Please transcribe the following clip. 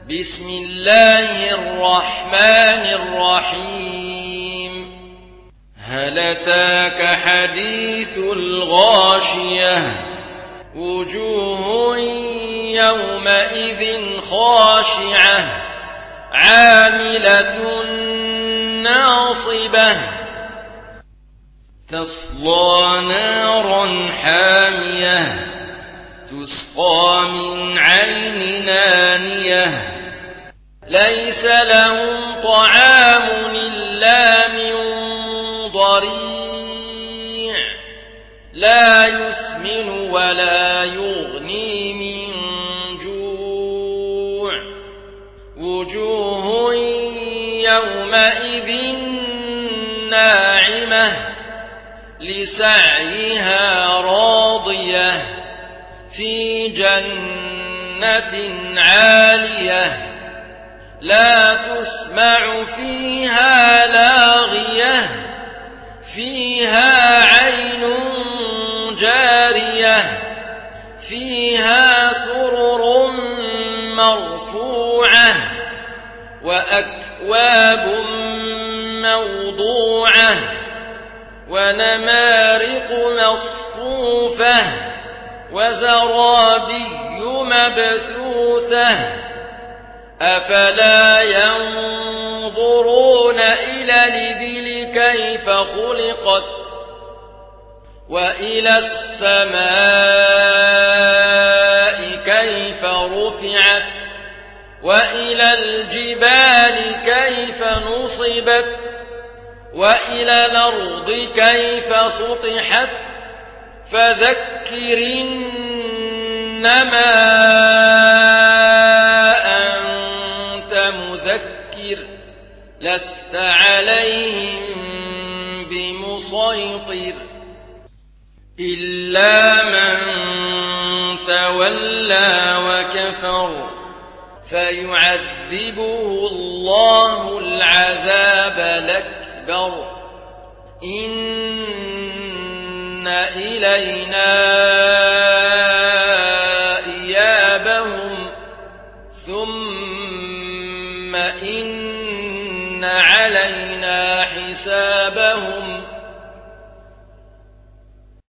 بسم الله الرحمن الرحيم هل أتاك حديث الغاشية وجوه يومئذ خاشعة عاملة ناصبة تصلى نارا حامية تسقى من عين آنية ليس لهم طعام إلا من ضريع لا يسمن ولا يغني من جوع وجوه يومئذ ناعمة لسعيها راضية في جنة عالية لا تسمع فيها لاغية فيها عين جارية فيها سرر مرفوعة وأكواب موضوعة ونمارق مصفوفة وزرابي مبثوثة أفلا ينظرون إلى الإبل كيف خلقت وإلى السماء كيف رفعت وإلى الجبال كيف نصبت وإلى الأرض كيف سطحت فذكر إنما أنت مذكر لست عليهم بمسيطر إلا من تولى وكفر فيعذبه الله العذاب الأكبر إن إلينا إيابهم ثم إن علينا حسابهم